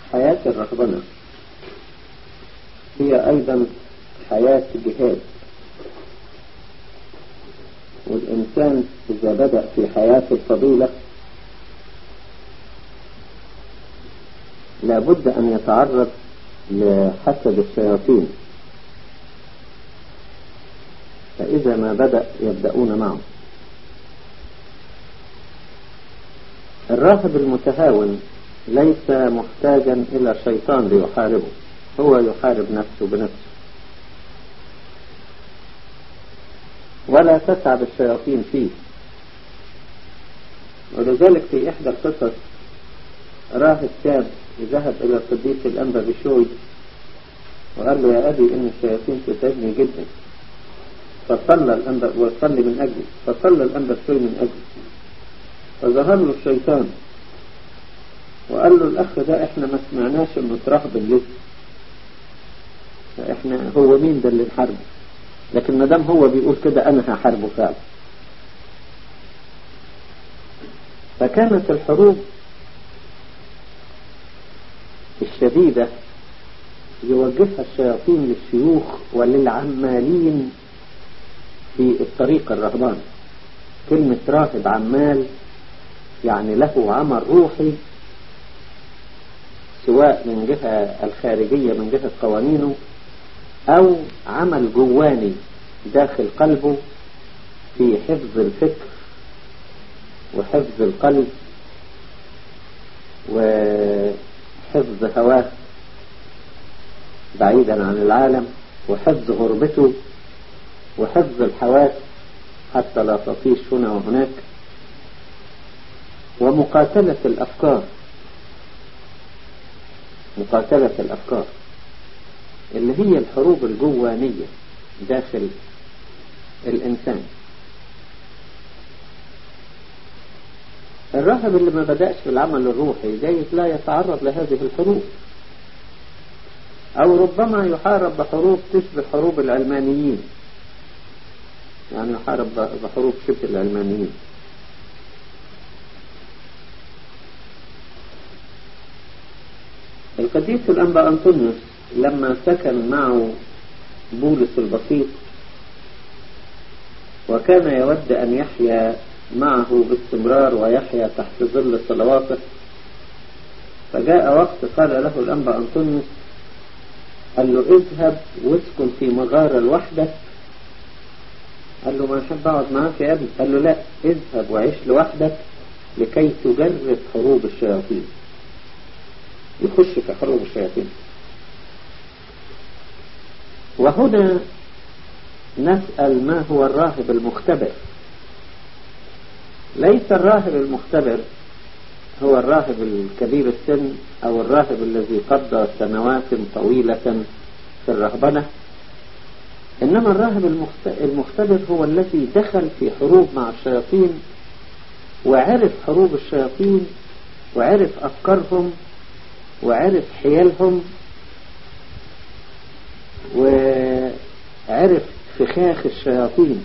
حياة الرهبنة هي أيضا حياة جهاد، والإنسان إذا بدأ في حياة الفضيلة لابد أن يتعرض لحسد الشياطين، فإذا ما بدأ يبدأون معه. الراهب المتهاون ليس محتاجا إلى شيطان ليحاربه، هو يحارب نفسه بنفسه، ولا تتعب الشياطين فيه. ولذلك في إحدى القصص راهب شاب ذهب إلى القديس الأنبا بشوي وقال له: يا أبي إن الشياطين تتعبني جدا، فصلى الأنبا وصلي من أجلي، فصلى الأنبا بشوي من أجلي، فظهر له الشيطان وقال له: الأخ ده إحنا ما سمعناش إنه ترهب لسه، فإحنا هو مين ده اللي نحاربه؟ لكن ما دام هو بيقول كده أنا هحاربه فعلا. فكانت الحروب الشديدة يوجهها الشياطين للشيوخ وللعمالين في الطريق الرهباني. كلمة راهب عمال يعني له عمل روحي، سواء من جهة الخارجية من جهة قوانينه أو عمل جواني داخل قلبه في حفظ الفكر وحفظ القلب وحفظ هواه بعيدا عن العالم وحفظ غربته وحفظ الحواس حتى لا تطيش هنا وهناك، ومقاتلة الأفكار، مقاتلة الأفكار اللي هي الحروب الجوانية داخل الإنسان. الراهب اللي ما بدأش في العمل الروحي جايز لا يتعرض لهذه الحروب، أو ربما يحارب بحروب تشبه حروب العلمانيين، يعني يحارب بحروب شبه العلمانيين. القديس الأنبا أنطونيوس لما سكن معه بولس البسيط وكان يود أن يحيا معه باستمرار ويحيا تحت ظل صلواته، فجاء وقت قال له الأنبا أنطونيوس، قال له: اذهب واسكن في مغارة لوحدك. قال له: ما أحب أقعد معاك يا أبي. قال له: لا، اذهب وعيش لوحدك لكي تجرب حروب الشياطين. يخش في حروب الشياطين. وهنا نسأل: ما هو الراهب المختبر؟ ليس الراهب المختبر هو الراهب الكبير السن أو الراهب الذي قضى سنوات طويلة في الرهبنة، إنما الراهب المختبر هو الذي دخل في حروب مع الشياطين وعرف حروب الشياطين وعرف أفكارهم وعرف حيالهم وعرف فخاخ الشياطين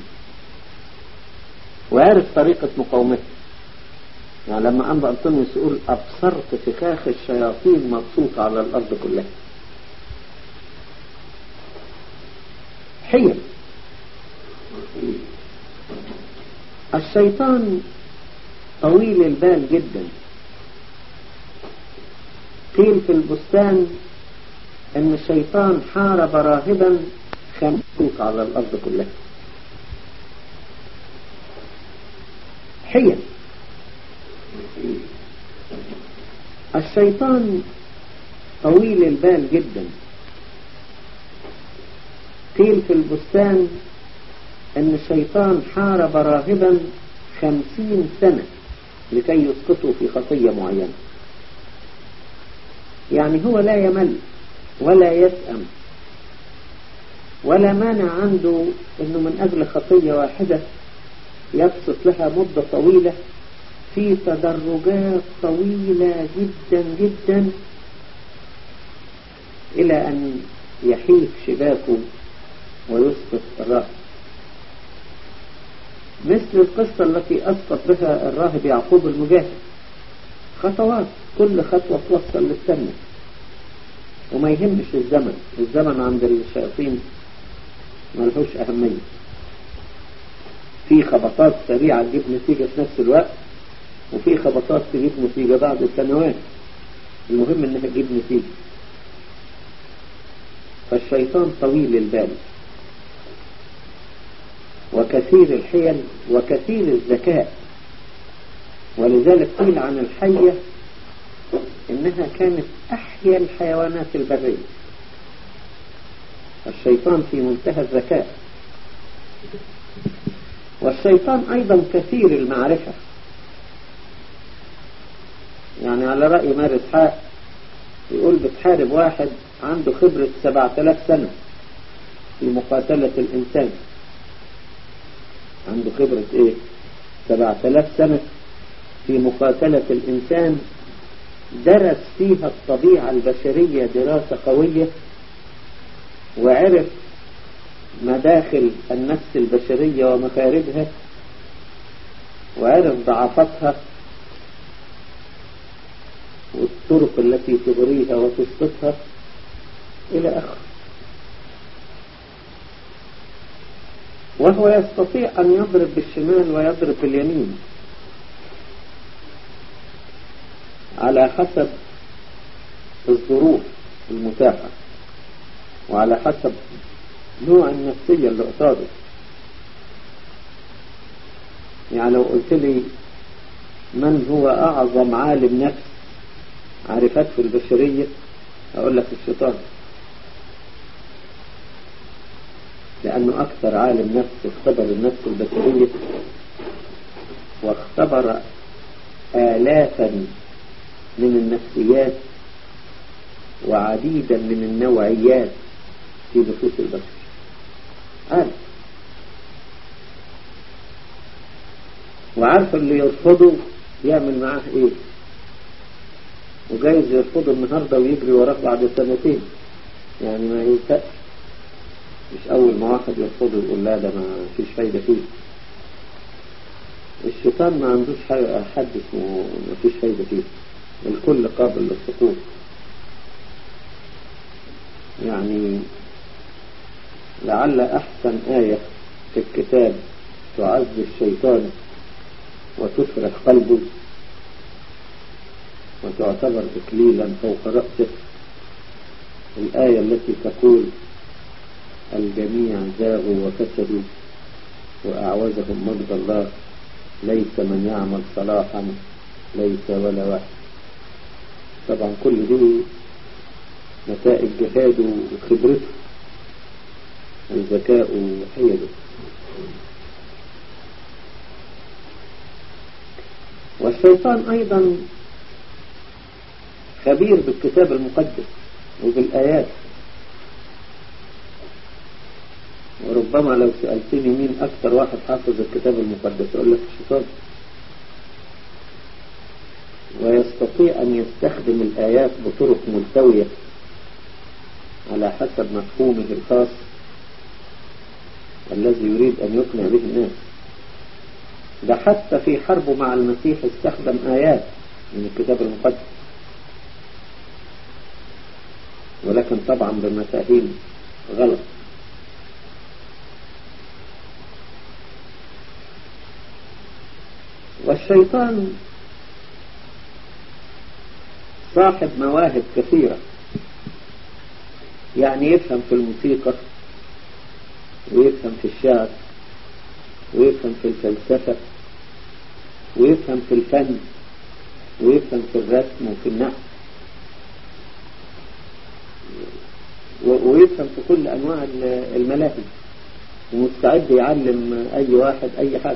وعرف طريقة مقاومته. يعني لما أنبا أنطونيوس يقول: أبصرت فخاخ الشياطين مبسوطة على الأرض كلها. حيل الشيطان طويل البال جدا. قيل في البستان ان الشيطان حارب راهبا خمسوك على الارض كلها. حيل الشيطان طويل البال جدا. قيل في البستان ان الشيطان حارب راهبا 50 سنة لكي يسقطوا في خطية معينة. يعني هو لا يمل ولا يسأم ولا مانع عنده انه من اجل خطية واحدة يبسط لها مدة طويلة في تدرجات طويلة جدا جدا الى ان يحيف شباكه ويسقط الراهب. مثل القصة التي أسقط بها الراهب يعقوب المجاهد. خطوات، كل خطوة توصل للسنة. وما يهمش الزمن عند الشياطين ملهوش أهمية. في خبطات سريعة تجيب نتيجة في نفس الوقت، وفي خبطات تجيب نتيجة بعد سنوات، المهم انها تجيب نتيجة. فالشيطان طويل البال وكثير الحيل وكثير الذكاء، ولذلك قيل عن الحية انها كانت احيا الحيوانات البرية. الشيطان في منتهى الذكاء، والشيطان ايضا كثير المعرفة. يعني على رأي مار إسحاق يقول بتحارب واحد عنده خبرة 7000 سنة في مقاتلة الإنسان. عنده خبرة 7000 سنة في مقاتلة الإنسان، درس فيها الطبيعة البشرية دراسة قوية، وعرف مداخل النفس البشرية ومخارجها، وعرف ضعفتها والطرق التي تغريها وتسقطها إلى آخره. وهو يستطيع أن يضرب بالشمال ويضرب باليمين على حسب الظروف المتاحة، وعلى حسب نوع النفسية اللي قصاده. يعني لو قلت لي من هو أعظم عالم نفس عرفته البشرية، أقول لك الشيطان، لأنه أكثر عالم نفس اختبر النفس البشرية، واختبر آلافا من النفسيات وعديدا من النوعيات في نفوس البشر. وعارف اللي يرفضه يعمل معاه ايه، وجايز يرفضه النهاردة ويجري وراه بعد سنتين. يعني ما يلتقش، مش اول ما واحد يرفضه يقول لا ده ما فيش فايدة فيه. الشيطان ما عندوش حد اسمه ما فيش فايدة فيه، الكل قابل للسقوط. يعني لعل أحسن آية في الكتاب تعز الشيطان وتفرح قلبه وتعتبر إكليلا فوق رأسه الآية التي تقول الجميع زاغوا وفسدوا وأعوزهم مجد الله، ليس من يعمل صلاحا ليس ولا واحد. طبعا كل دي نتائج جهاده وخبرته وذكاءه وحيله. والشيطان أيضا خبير بالكتاب المقدس وبالآيات. وربما لو سألتني مين أكثر واحد حافظ الكتاب المقدس أقول لك الشيطان. ويستطيع أن يستخدم الآيات بطرق ملتوية على حسب مفهومه الخاص الذي يريد أن يقنع به الناس. ده حتى في حربه مع المسيح استخدم آيات من الكتاب المقدس، ولكن طبعا بمفاهيم غلط. والشيطان صاحب مواهب كثيرة، يعني يفهم في الموسيقى ويفهم في الشعر ويفهم في الفلسفة ويفهم في الفن ويفهم في الرسم وفي النحت ويفهم في كل أنواع الملاهي، ومستعد يعلم أي واحد أي حاجة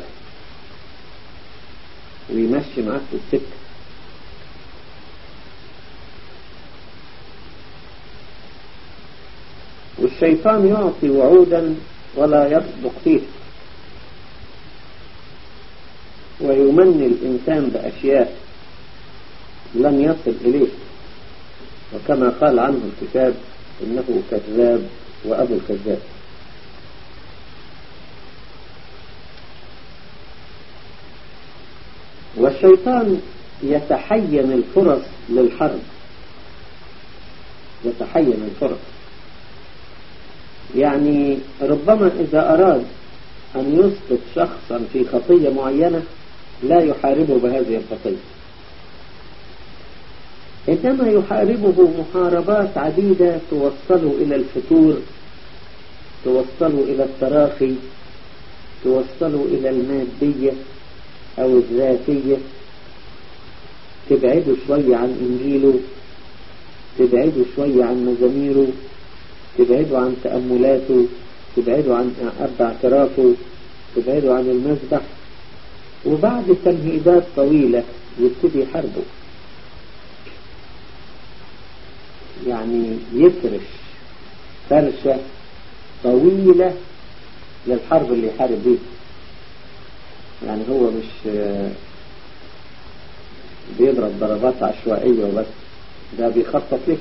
ويمشي معاه في السكة. والشيطان يعطي وعودا ولا يصدق فيه، ويمني الإنسان بأشياء لن يصل إليه، وكما قال عنه الكتاب إنه كذاب وأبو الكذاب. والشيطان يتحين الفرص للحرب، يتحين الفرص. يعني ربما إذا أراد أن يسقط شخصا في خطية معينة لا يحاربه بهذه الخطية، إنما يحاربه محاربات عديدة توصله إلى الفتور، توصله إلى التراخي، توصله إلى المادية أو الذاتية، تبعده شوية عن إنجيله، تبعده شوية عن مزاميره، تبعده عن تأملاته، تبعده عن أب اعترافه، تبعده عن المذبح، وبعد تمهيدات طويلة يبتدي يحاربه. يعني يفرش فرشة طويلة للحرب اللي يحارب بيه. يعني هو مش بيضرب ضربات عشوائية وبس، ده بيخطط ليه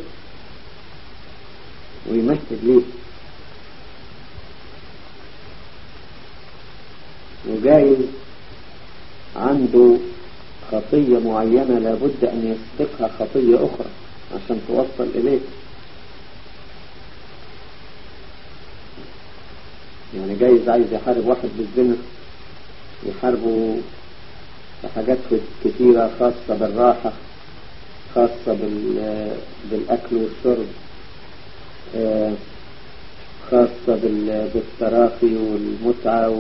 ويمهد ليه، وجايز عنده خطية معينة لابد أن يسبقها خطية أخرى عشان توصل إليه. يعني جايز عايز يحارب واحد بالزنا، يحاربه بحاجات كثيرة خاصة بالراحة، خاصة بالأكل والشرب، خاصة بالتراخي والمتعة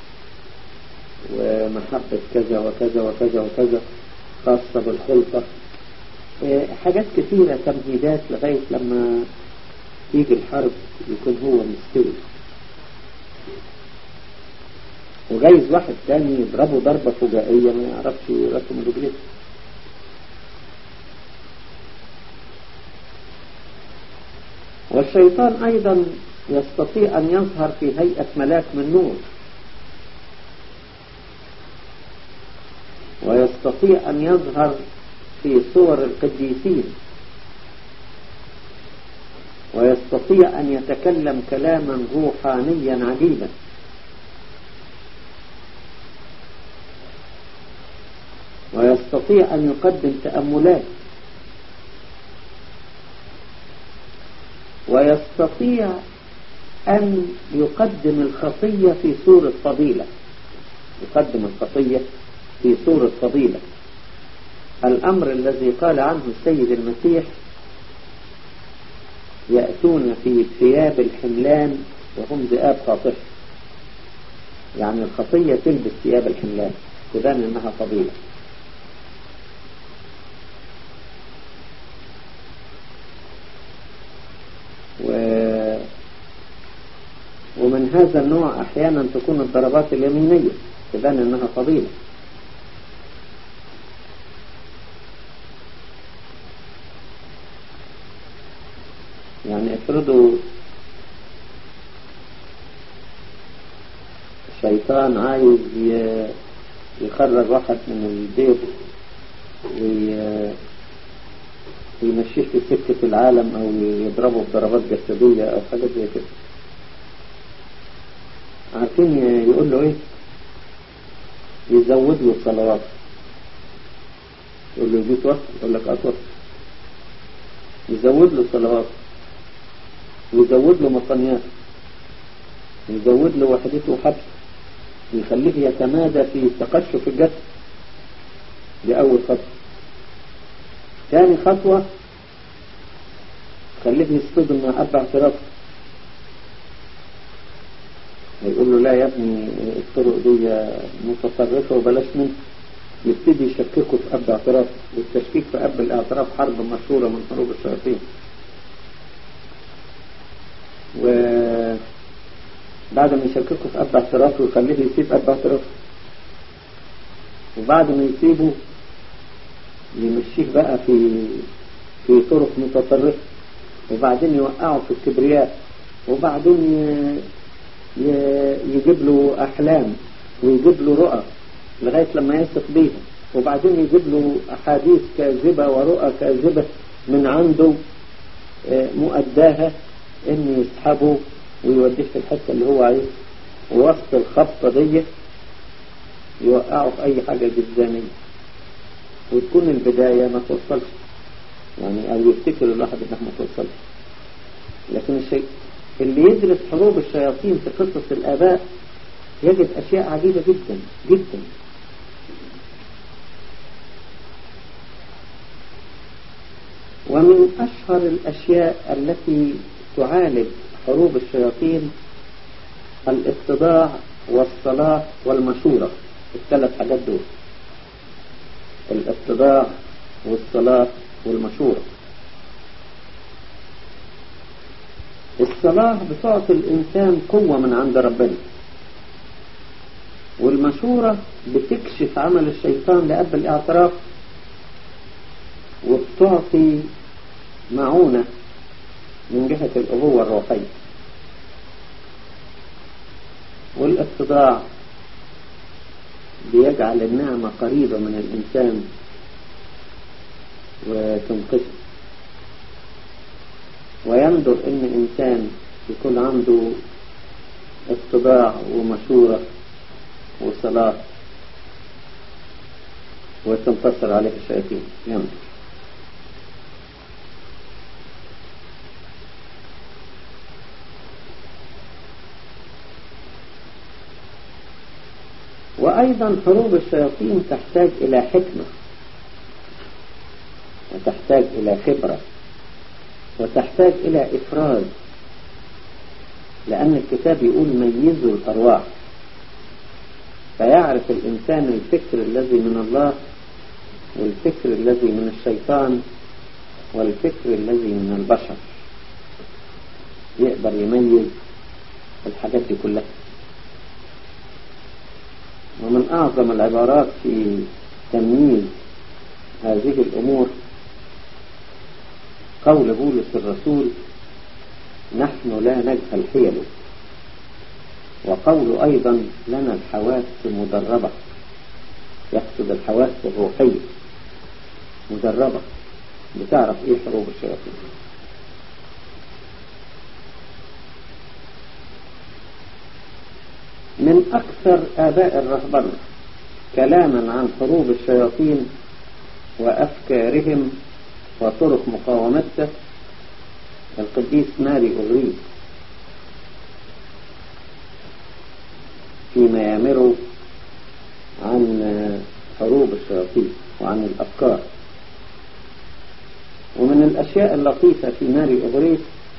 ومحبة كذا وكذا وكذا وكذا، خاصة بالخلطة، حاجات كثيرة، تمهيدات لغاية لما يجي الحرب يكون هو مستوي. وجايز واحد تاني يضربه ضربة فجائية ما يعرفش يرسم رجليه. والشيطان أيضا يستطيع أن يظهر في هيئة ملاك من نور، ويستطيع أن يظهر في صور القديسين، ويستطيع أن يتكلم كلاما روحانيا عجيبا. ويستطيع أن يقدم تأملات، ويستطيع أن يقدم الخطية في صورة فضيلة، يقدم الخطية في صورة فضيلة. الأمر الذي قال عنه السيد المسيح: يأتون في ثياب الحملان وهم ذئاب خاطئة. يعني الخطية تلبس ثياب الحملان، تبان إنها فضيلة. ومن هذا النوع أحيانا تكون الضربات اليمينية، تبان إنها فضيلة. يعني افرضوا الشيطان عايز يخرج واحد من البيت ويمشيه في سكة العالم أو يضربه بضربات جسدية أو حاجة زي كده. عارفين يقول له إيه؟ يزود له الصلوات. يقول له جيت وقت، يقول لك أطول. يزود له الصلوات، ويزود له مطنيات، يزود له وحدته وحبس، يخليه يتمادى في تقشف الجسد. دي أول خطوة. ثاني خطوة خليه يصطدم مع أب اعترافه، يقول له لا يا ابني الطرق دي متطرفة وبلاش منه. يبتدي يشككه في أب اعترافه، والتشكيك في أب الاعتراف حرب مشهورة من حروب الشياطين. وبعد ما يشككه في أب اعترافه يخليه يسيب أب اعترافه، وبعد ما يسيبه يمشيه بقى في طرق متطرفة، وبعدين يوقعه في الكبرياء، وبعدين يجيب له أحلام ويجيب له رؤى لغاية لما يثق بيها، وبعدين يجيب له أحاديث كاذبة ورؤى كاذبة من عنده مؤداها إن يسحبه ويوديه في الحتة اللي هو عايز، ووسط الخبطة دي يوقعه في أي حاجة جدانية، وتكون البداية ما توصلش، يعني أو يفتكر الواحد إنه ما توصلش. لكن الشيء اللي يدرس حروب الشياطين في قصص الآباء يجد أشياء عجيبة جدا جدا. ومن أشهر الأشياء التي تعالج حروب الشياطين الاتضاع والصلاة والمشورة، الثلاث حاجات دول، الاتضاع والصلاة والمشورة. الصلاة بتعطي الإنسان قوة من عند ربنا، والمشورة بتكشف عمل الشيطان لأب الاعتراف، وبتعطي معونة من جهة الأبوة الروحية. والاتضاع بيجعل النعمة قريبة من الإنسان وتنقذه. ويندر إن إنسان يكون عنده اتضاع ومشورة وصلاة وتنتصر عليه الشياطين، يندر. وأيضا حروب الشياطين تحتاج إلى حكمة، وتحتاج إلى خبرة، وتحتاج إلى إفراز، لأن الكتاب يقول ميزوا الأرواح، فيعرف الإنسان الفكر الذي من الله والفكر الذي من الشيطان والفكر الذي من البشر، يقدر يميز الحاجات دي كلها. ومن أعظم العبارات في تمييز هذه الأمور قول بولس الرسول: نحن لا نجهل حيله. وقول أيضا: لنا الحواس مدربة، يقصد الحواس الروحية مدربة، بتعرف إيه حروب الشياطين. من أكثر آباء الرهبنة كلاما عن حروب الشياطين وأفكارهم وطرق مقاومته القديس ماري أغريغ فيما يأمره عن حروب الشياطين وعن الأفكار. ومن الأشياء اللطيفة في ماري أغريغ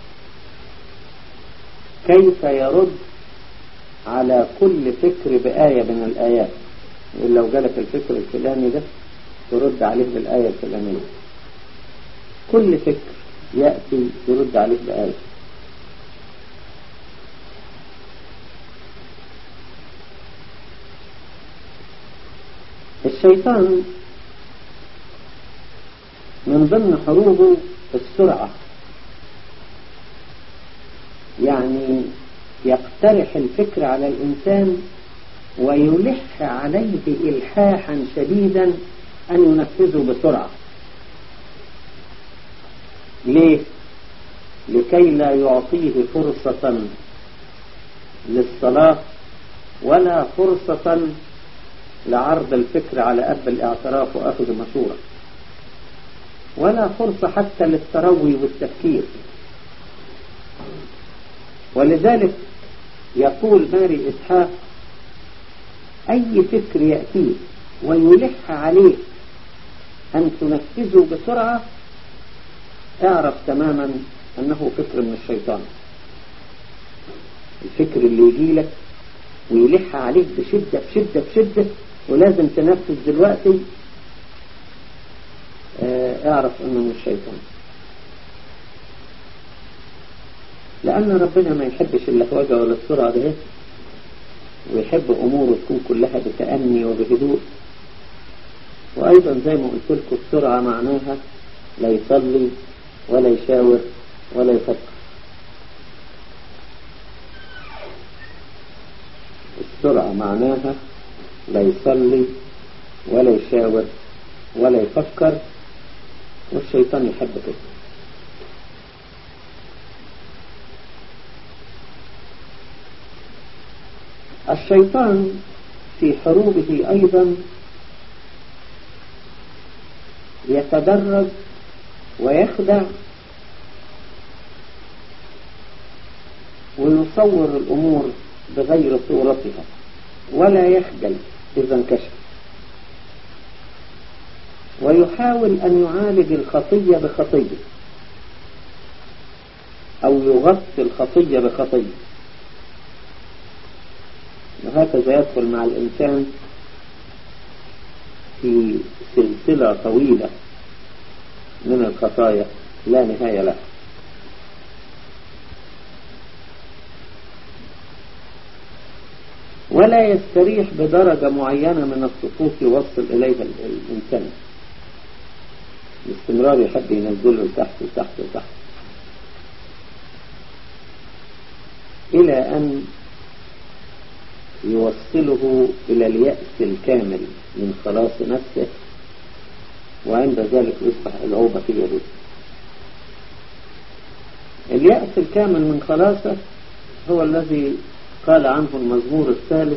كيف يرد على كل فكر بآية من الآيات. لو جالك الفكر الفلاني ده ترد عليه بالآية الفلانية، كل فكر يأتي يرد عليه بآية. الشيطان من ضمن حروبه السرعة، يعني يقترح الفكر على الإنسان ويلح عليه إلحاحا شديدا أن ينفذه بسرعة. ليه؟ لكي لا يعطيه فرصة للصلاة ولا فرصة لعرض الفكر على أب الاعتراف وأخذ مشورة، ولا فرصة حتى للتروي والتفكير. ولذلك يقول ماري إسحاق: أي فكر يأتيه ويلح عليه أن تنفذه بسرعة اعرف تماما أنه فكر من الشيطان. الفكر اللي يجي لك ويلح عليك بشدة بشدة بشدة ولازم تنفذ دلوقتي، اعرف أنه من الشيطان. لأن ربنا ما يحبش اللهوجة ولا السرعة ده، ويحب أموره تكون كلها بتأني وبهدوء. وأيضا زي ما قلت لكم السرعة معناها لا يصلي ولا يشاور ولا يفكر. السرعة معناها لا يصلي ولا يشاور ولا يفكر، والشيطان يحب كده. الشيطان في حروبه أيضا يتدرج ويخدع ويصور الأمور بغير صورتها ولا يخجل إذا انكشف، ويحاول أن يعالج الخطية بخطية أو يغطي الخطية بخطية، وهكذا يدخل مع الإنسان في سلسلة طويلة من الخطايا لا نهاية لها. ولا يستريح بدرجة معينة من السقوط يوصل إليها الإنسان، باستمرار يحب ينزله تحت وتحت وتحت إلى أن يوصله إلى اليأس الكامل من خلاص نفسه، وعند ذلك يصبح العوبة في يده. اليأس الكامل من خلاصه هو الذي قال عنه المزمور الثالث: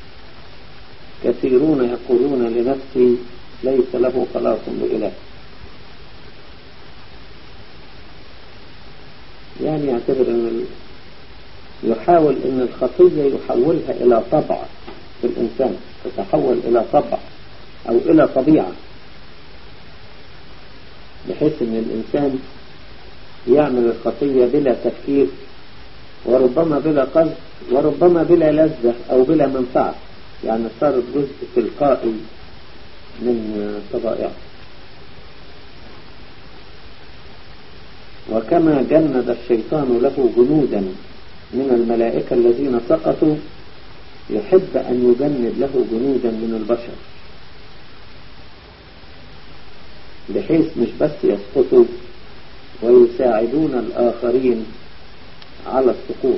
كثيرون يقولون لنفسي ليس له خلاص بإله. يعني يعتبر أن يحاول أن الخطية يحولها إلى طبع في الإنسان، تتحول إلى طبع أو إلى طبيعة، بحيث أن الإنسان يعمل الخطية بلا تفكير، وربما بلا قصد، وربما بلا لذة أو بلا منفعة، يعني صارت جزء تلقائي من طبائعه. وكما جند الشيطان له جنودا من الملائكة الذين سقطوا، يحب أن يجند له جنودا من البشر، بحيث مش بس يسقطوا ويساعدون الآخرين على السقوط،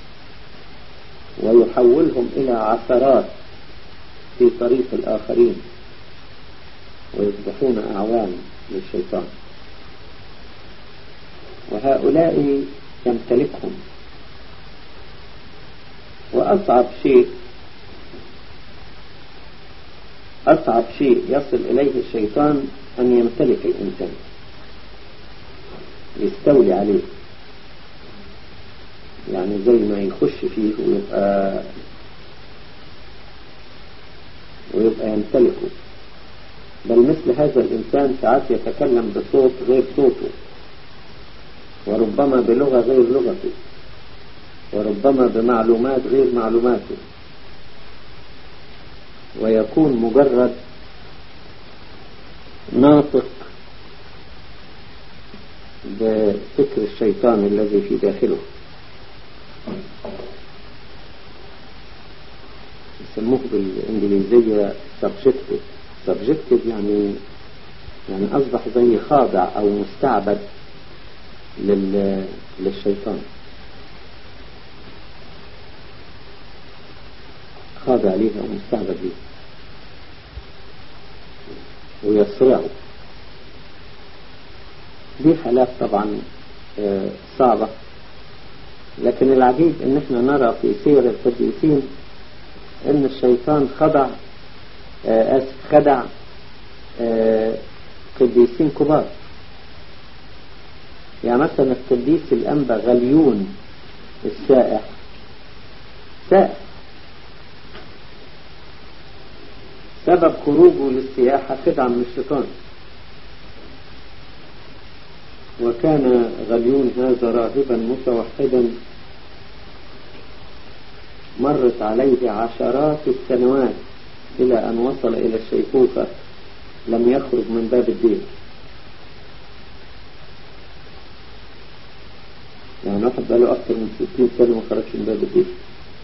ويحولهم إلى عثرات في طريق الآخرين، ويصبحون أعوان للشيطان. وهؤلاء يمتلكهم. وأصعب شيء يصل إليه الشيطان أن يمتلك الإنسان، يستولي عليه، يعني زي ما يخش فيه ويبقى يمتلكه. بل مثل هذا الإنسان ساعات يتكلم بصوت غير صوته، وربما بلغة غير لغته، وربما بمعلومات غير معلوماته، ويكون مجرد ناطق بفكر الشيطان الذي في داخله. يسموه بالإنجليزية subjective، يعني أصبح زي خاضع أو مستعبد للشيطان، خاضع ليه أو مستعبد ليه، ويصرعه. دي حالات طبعا صعبة، لكن العجيب ان احنا نرى في سير القديسين ان الشيطان خدع قديسين كبار. يعني مثلا القديس الأنبا غليون السائح سبب خروجه للسياحة خدعة من الشيطان. وكان غليون هذا راهبا متوحدا، مرت عليه عشرات السنوات إلى أن وصل إلى الشيخوخة، لم يخرج من باب الدين. يعني واحد بقاله أكثر من 60 سنة ما خرجش من باب الدين،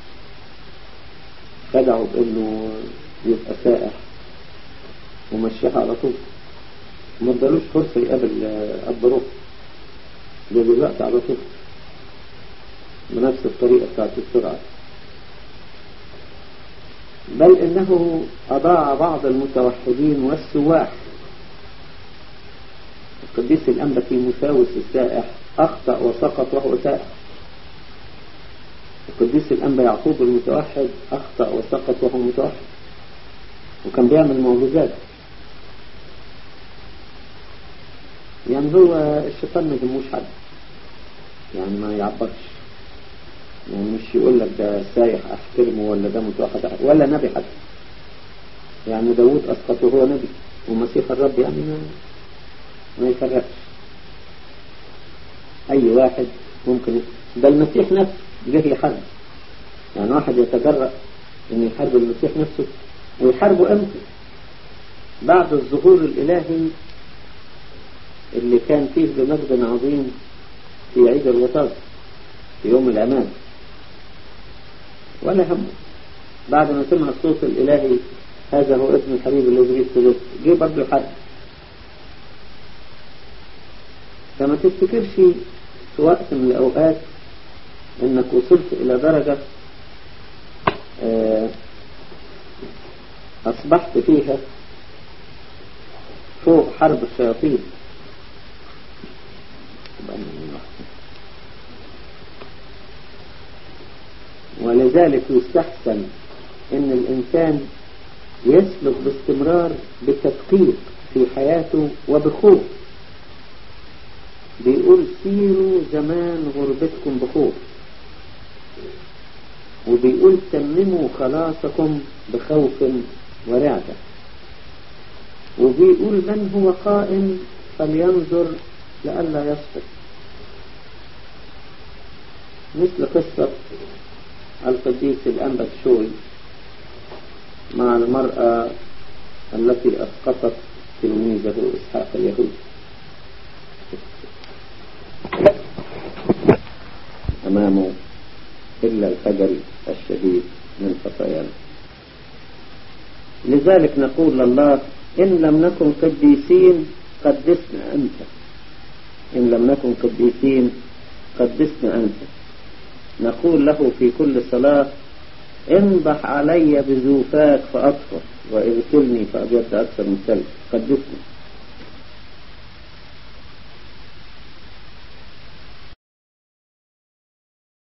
خدعوا بأنه يبقى سائح ومشيها على طول، ما ادالوش فرصة يقابل الضروح دلوقتي على طول بنفس الطريقة بتاعت السرعة. بل إنه أضاع بعض المتوحدين والسواح. القديس الأنبا تيموثاوس السائح أخطأ وسقط وهو سائح. القديس الأنبا يعقوب المتوحد أخطأ وسقط وهو متوحد، وكان بيعمل معجزات. يعني يعني هو الشيطان ما يهموش حد، يعني ما يعبرش، يعني مش يقول لك ده سايح احترمه ولا ده متوحد ولا نبي حتى. يعني داود اسقطه هو نبي ومسيح الرب، يعني ما يفرقش. اي واحد ممكن، ده المسيح نفسه جه يحارب، يعني واحد يتجرأ ان يحارب المسيح نفسه، ويحاربه امتى؟ بعد الظهور الالهي اللي كان فيه بمجد عظيم في عيد الوطاس في يوم الأمان، ولا همه. بعد ما سمع الصوت الإلهي هذا هو ابن الحبيب الذي به جه برضه يحارب. فما تفتكرش في وقت من الأوقات انك وصلت إلى درجة أصبحت فيها فوق حرب الشياطين. ولذلك يستحسن ان الانسان يسلك باستمرار بتدقيق في حياته وبخوف. بيقول سيروا زمان غربتكم بخوف، وبيقول تمموا خلاصكم بخوف ورعدة، وبيقول من هو قائم فلينظر لئلا يسقط. مثل قصة القديس الأنبا الشوي مع المرأة التي أسقطت تلميذه إسحاق اليهودي أمامه إلا الخجل الشديد من خطايانا. لذلك نقول لله إن لم نكن قديسين قدسنا أنت، إن لم نكن قديسين قدسنا أنت. نقول له في كل صلاة انضح علي بزوفاك فأطفر، واغسلني فأبيض أكثر من الثلج. قدسني.